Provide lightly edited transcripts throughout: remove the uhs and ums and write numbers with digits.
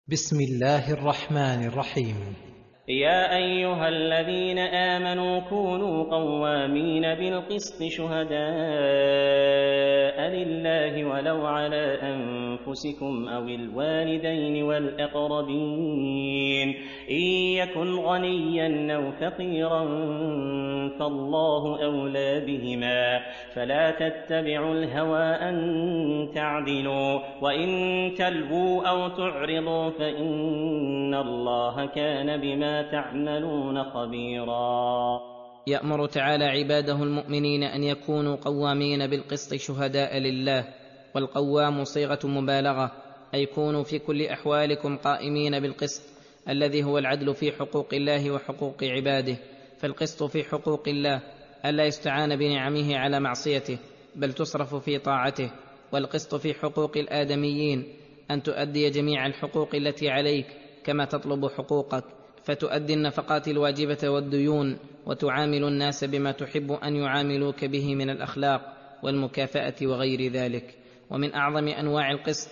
بسم الله الرحمن الرحيم. يا أيها الذين آمنوا كونوا قوامين بالقسط شهداء لله ولو على أنفسكم أو الوالدين والأقربين إن يكن غنيا أو فقيرا فالله أولى بهما فلا تتبعوا الهوى أن تعدلوا وإن تلووا أو تعرضوا فإن الله كان بما تعملون خبيرا. يأمر تعالى عباده المؤمنين أن يكونوا قوامين بالقسط شهداء لله، والقوام صيغة مبالغة، أي كونوا في كل أحوالكم قائمين بالقسط الذي هو العدل في حقوق الله وحقوق عباده. فالقسط في حقوق الله ألا يستعان بنعمه على معصيته بل تصرف في طاعته، والقسط في حقوق الآدميين أن تؤدي جميع الحقوق التي عليك كما تطلب حقوقك، فتؤدي النفقات الواجبة والديون، وتعامل الناس بما تحب أن يعاملوك به من الأخلاق والمكافأة وغير ذلك. ومن أعظم أنواع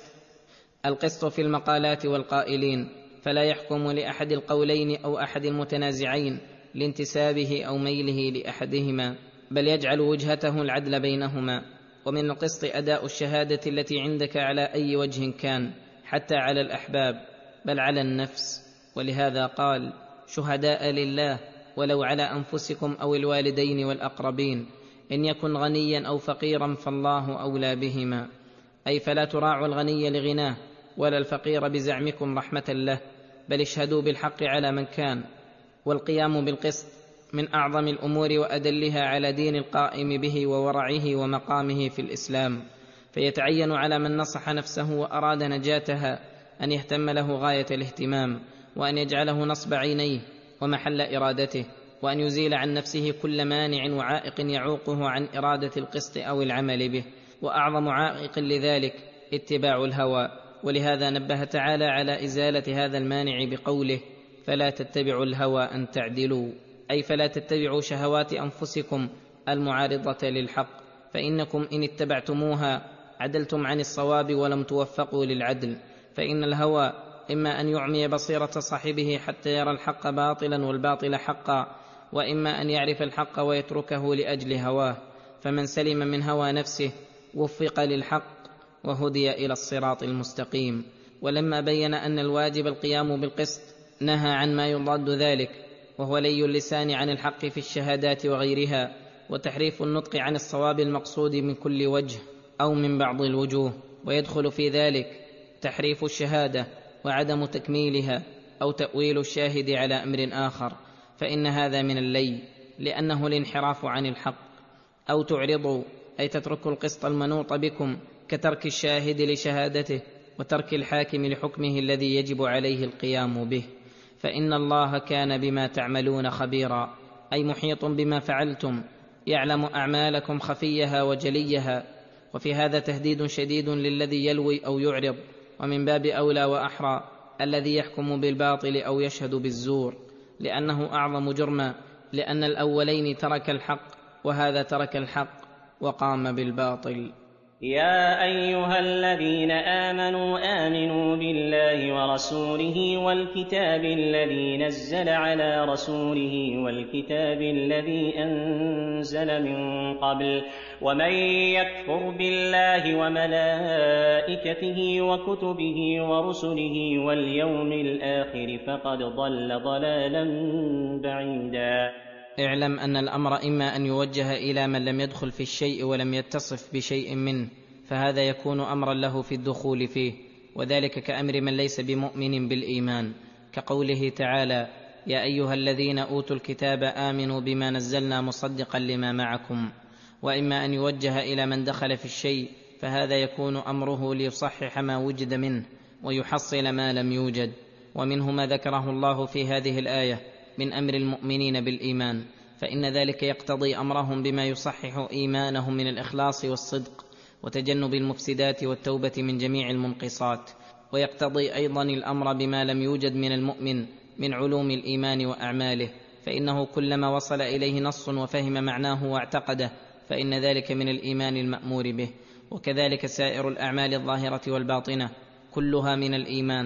القسط في المقالات والقائلين، فلا يحكم لأحد القولين أو أحد المتنازعين لانتسابه أو ميله لأحدهما، بل يجعل وجهته العدل بينهما. ومن القسط أداء الشهادة التي عندك على أي وجه كان، حتى على الأحباب بل على النفس، ولهذا قال: شهداء لله ولو على أنفسكم أو الوالدين والأقربين إن يكن غنيا أو فقيرا فالله أولى بهما، أي فلا تراعوا الغني لغناه ولا الفقير بزعمكم رحمة له، بل اشهدوا بالحق على من كان. والقيام بالقسط من أعظم الأمور وأدلها على دين القائم به وورعه ومقامه في الإسلام، فيتعين على من نصح نفسه وأراد نجاتها أن يهتم له غاية الاهتمام، وأن يجعله نصب عينيه ومحل إرادته، وأن يزيل عن نفسه كل مانع وعائق يعوقه عن إرادة القسط أو العمل به. وأعظم عائق لذلك اتباع الهوى، ولهذا نبه تعالى على إزالة هذا المانع بقوله: فلا تتبعوا الهوى أن تعدلوا، أي فلا تتبعوا شهوات أنفسكم المعارضة للحق، فإنكم إن اتبعتموها عدلتم عن الصواب ولم توفقوا للعدل. فإن الهوى إما أن يعمي بصيرة صاحبه حتى يرى الحق باطلا والباطل حقا، وإما أن يعرف الحق ويتركه لأجل هواه. فمن سلم من هوى نفسه وفق للحق وهدي إلى الصراط المستقيم. ولما بين أن الواجب القيام بالقسط نهى عن ما يضاد ذلك، وهو لي اللسان عن الحق في الشهادات وغيرها، وتحريف النطق عن الصواب المقصود من كل وجه أو من بعض الوجوه، ويدخل في ذلك تحريف الشهادة وعدم تكميلها أو تأويل الشاهد على أمر آخر، فإن هذا من اللي، لأنه الانحراف عن الحق. أو تعرضوا، أي تتركوا القسط المنوط بكم، كترك الشاهد لشهادته وترك الحاكم لحكمه الذي يجب عليه القيام به، فإن الله كان بما تعملون خبيرا، أي محيط بما فعلتم، يعلم أعمالكم خفيها وجليها. وفي هذا تهديد شديد للذي يلوي أو يعرض، ومن باب أولى وأحرى الذي يحكم بالباطل أو يشهد بالزور، لأنه أعظم جرما، لأن الأولين ترك الحق وهذا ترك الحق وقام بالباطل. يا أيها الذين آمنوا بالله ورسوله والكتاب الذي نزل على رسوله والكتاب الذي أنزل من قبل، ومن يكفر بالله وملائكته وكتبه ورسله واليوم الآخر فقد ضل ضلالا بعيدا. اعلم أن الأمر إما أن يوجه إلى من لم يدخل في الشيء ولم يتصف بشيء منه، فهذا يكون أمرا له في الدخول فيه، وذلك كأمر من ليس بمؤمن بالإيمان، كقوله تعالى: يا أيها الذين أوتوا الكتاب آمنوا بما نزلنا مصدقا لما معكم. وإما أن يوجه إلى من دخل في الشيء، فهذا يكون أمره ليصحح ما وجد منه ويحصل ما لم يوجد. ومنه ما ذكره الله في هذه الآية من أمر المؤمنين بالإيمان، فإن ذلك يقتضي أمرهم بما يصحح إيمانهم من الإخلاص والصدق وتجنب المفسدات والتوبة من جميع المنقصات، ويقتضي أيضا الأمر بما لم يوجد من المؤمن من علوم الإيمان وأعماله، فإنه كلما وصل إليه نص وفهم معناه واعتقده فإن ذلك من الإيمان المأمور به. وكذلك سائر الأعمال الظاهرة والباطنة كلها من الإيمان،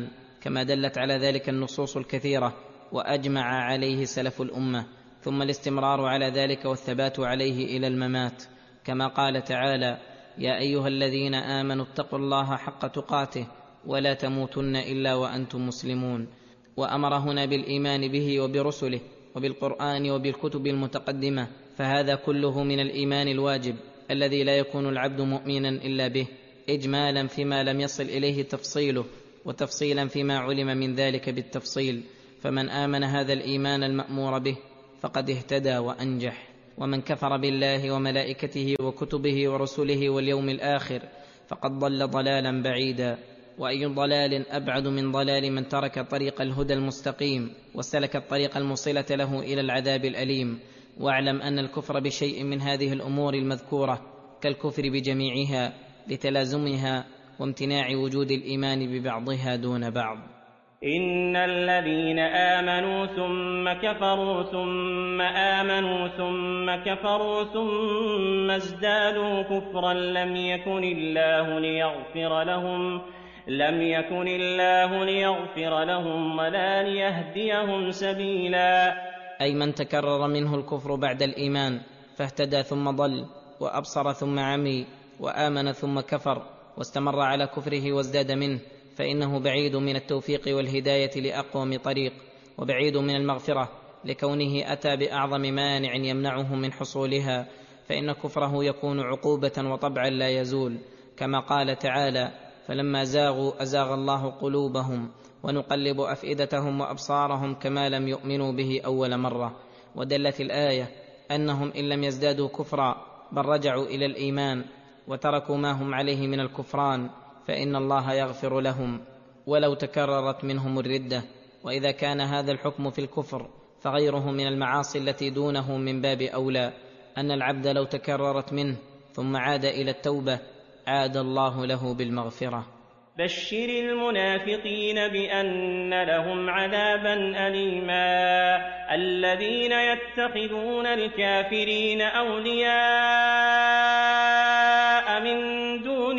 كما دلت على ذلك النصوص الكثيرة وأجمع عليه سلف الأمة، ثم الاستمرار على ذلك والثبات عليه إلى الممات، كما قال تعالى: يا أيها الذين آمنوا اتقوا الله حق تقاته ولا تموتن إلا وأنتم مسلمون. وأمر هنا بالإيمان به وبرسله وبالقرآن وبالكتب المتقدمة، فهذا كله من الإيمان الواجب الذي لا يكون العبد مؤمنا إلا به، إجمالا فيما لم يصل إليه تفصيله، وتفصيلا فيما علم من ذلك بالتفصيل. فمن آمن هذا الإيمان المأمور به فقد اهتدى وأنجح، ومن كفر بالله وملائكته وكتبه ورسله واليوم الآخر فقد ضل ضلالا بعيدا. وأي ضلال أبعد من ضلال من ترك طريق الهدى المستقيم وسلك الطريق الموصلة له إلى العذاب الأليم. واعلم أن الكفر بشيء من هذه الأمور المذكورة كالكفر بجميعها لتلازمها وامتناع وجود الإيمان ببعضها دون بعض. إن الذين آمنوا ثم كفروا ثم آمنوا ثم كفروا ثم ازدادوا كفرا لم يكن الله ليغفر لهم ولا ليهديهم سبيلا. أي من تكرر منه الكفر بعد الإيمان فاهتدى ثم ضل، وأبصر ثم عمي، وآمن ثم كفر، واستمر على كفره وازداد منه، فإنه بعيد من التوفيق والهداية لأقوم طريق، وبعيد من المغفرة لكونه أتى بأعظم مانع يمنعه من حصولها، فإن كفره يكون عقوبة وطبعا لا يزول، كما قال تعالى: فلما زاغوا أزاغ الله قلوبهم ونقلب أفئدتهم وأبصارهم كما لم يؤمنوا به أول مرة. ودلت الآية أنهم إن لم يزدادوا كفرا بل رجعوا إلى الإيمان وتركوا ما هم عليه من الكفران فإن الله يغفر لهم ولو تكررت منهم الردة. وإذا كان هذا الحكم في الكفر فغيره من المعاصي التي دونه من باب أولى، أن العبد لو تكررت منه ثم عاد إلى التوبة عاد الله له بالمغفرة. بشر المنافقين بأن لهم عذابا أليما. الذين يتخذون الكافرين أولياء من دون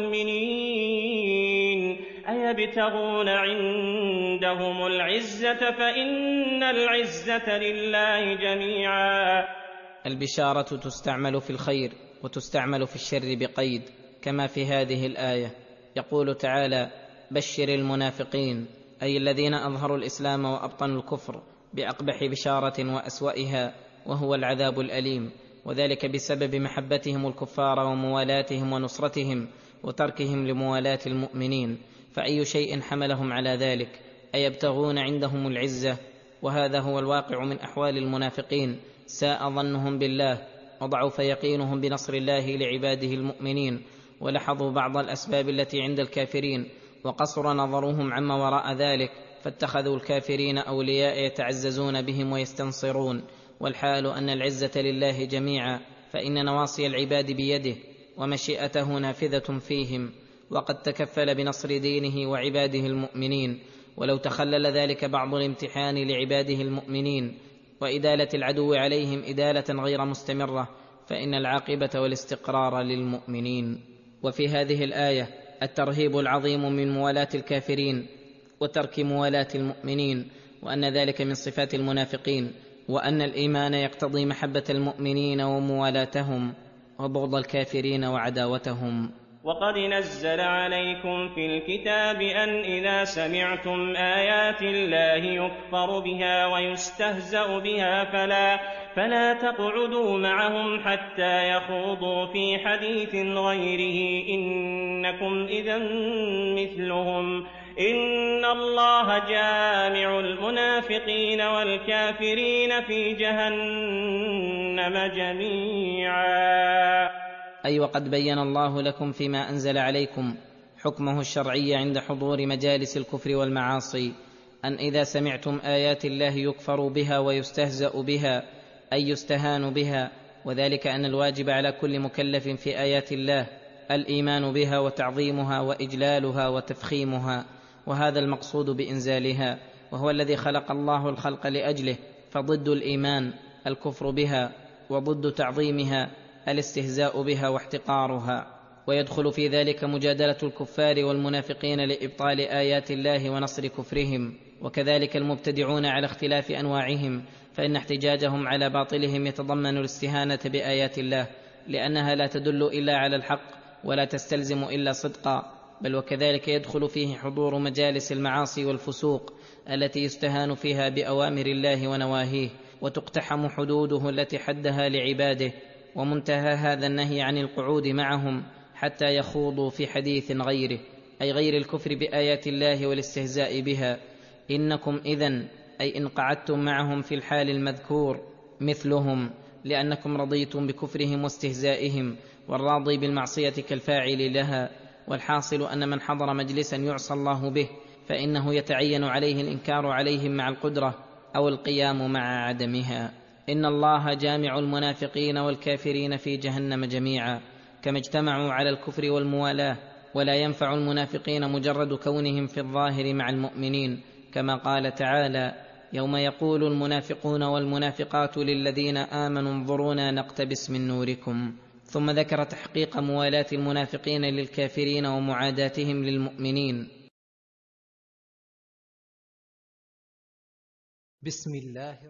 المؤمنين أيبتغون عندهم العزة فإن العزة لله جميعا. البشارة تستعمل في الخير وتستعمل في الشر بقيد، كما في هذه الآية يقول تعالى: بشر المنافقين، أي الذين أظهروا الإسلام وأبطنوا الكفر بأقبح بشارة وأسوأها، وهو العذاب الأليم، وذلك بسبب محبتهم الكفار وموالاتهم ونصرتهم وتركهم لموالاة المؤمنين. فأي شيء حملهم على ذلك؟ أيبتغون عندهم العزة؟ وهذا هو الواقع من أحوال المنافقين، ساء ظنهم بالله وضعف يقينهم بنصر الله لعباده المؤمنين، ولحظوا بعض الأسباب التي عند الكافرين وقصر نظرهم عما وراء ذلك، فاتخذوا الكافرين أولياء يتعززون بهم ويستنصرون، والحال أن العزة لله جميعا، فإن نواصي العباد بيده ومشيئته نافذة فيهم، وقد تكفل بنصر دينه وعباده المؤمنين. ولو تخلل ذلك بعض الامتحان لعباده المؤمنين وإدالة العدو عليهم إدالة غير مستمرة فإن العاقبة والاستقرار للمؤمنين. وفي هذه الآية الترهيب العظيم من موالاة الكافرين وترك موالاة المؤمنين، وأن ذلك من صفات المنافقين، وأن الإيمان يقتضي محبة المؤمنين وموالاتهم وبغض الكافرين وعداوتهم. وقد نزل عليكم في الكتاب أن إذا سمعتم آيات الله يكفر بها ويستهزأ بها فلا تقعدوا معهم حتى يخوضوا في حديث غيره إنكم إذا مثلهم إن الله جامع المنافقين والكافرين في جهنم جميعا. أي وقد بين الله لكم فيما أنزل عليكم حكمه الشرعي عند حضور مجالس الكفر والمعاصي أن إذا سمعتم آيات الله يكفر بها ويستهزأ بها أي يستهان بها، وذلك أن الواجب على كل مكلف في آيات الله الإيمان بها وتعظيمها وإجلالها وتفخيمها، وهذا المقصود بإنزالها، وهو الذي خلق الله الخلق لأجله، فضد الإيمان الكفر بها، وضد تعظيمها الاستهزاء بها واحتقارها. ويدخل في ذلك مجادلة الكفار والمنافقين لإبطال آيات الله ونصر كفرهم، وكذلك المبتدعون على اختلاف أنواعهم، فإن احتجاجهم على باطلهم يتضمن الاستهانة بآيات الله، لأنها لا تدل إلا على الحق ولا تستلزم إلا صدقا، بل وكذلك يدخل فيه حضور مجالس المعاصي والفسوق التي يستهان فيها بأوامر الله ونواهيه، وتقتحم حدوده التي حدها لعباده، ومنتهى هذا النهي عن القعود معهم حتى يخوضوا في حديث غيره، أي غير الكفر بآيات الله والاستهزاء بها. إنكم إذن أي إن قعدتم معهم في الحال المذكور مثلهم، لأنكم رضيتم بكفرهم واستهزائهم، والراضي بالمعصية كالفاعل لها. والحاصل أن من حضر مجلسا يعصى الله به فإنه يتعين عليه الإنكار عليهم مع القدرة أو القيام مع عدمها. إن الله جامع المنافقين والكافرين في جهنم جميعا، كما اجتمعوا على الكفر والموالاة، ولا ينفع المنافقين مجرد كونهم في الظاهر مع المؤمنين، كما قال تعالى: يوم يقول المنافقون والمنافقات للذين آمنوا انظرونا نقتبس من نوركم. ثم ذكر تحقيق موالاة المنافقين للكافرين ومعاداتهم للمؤمنين. بسم الله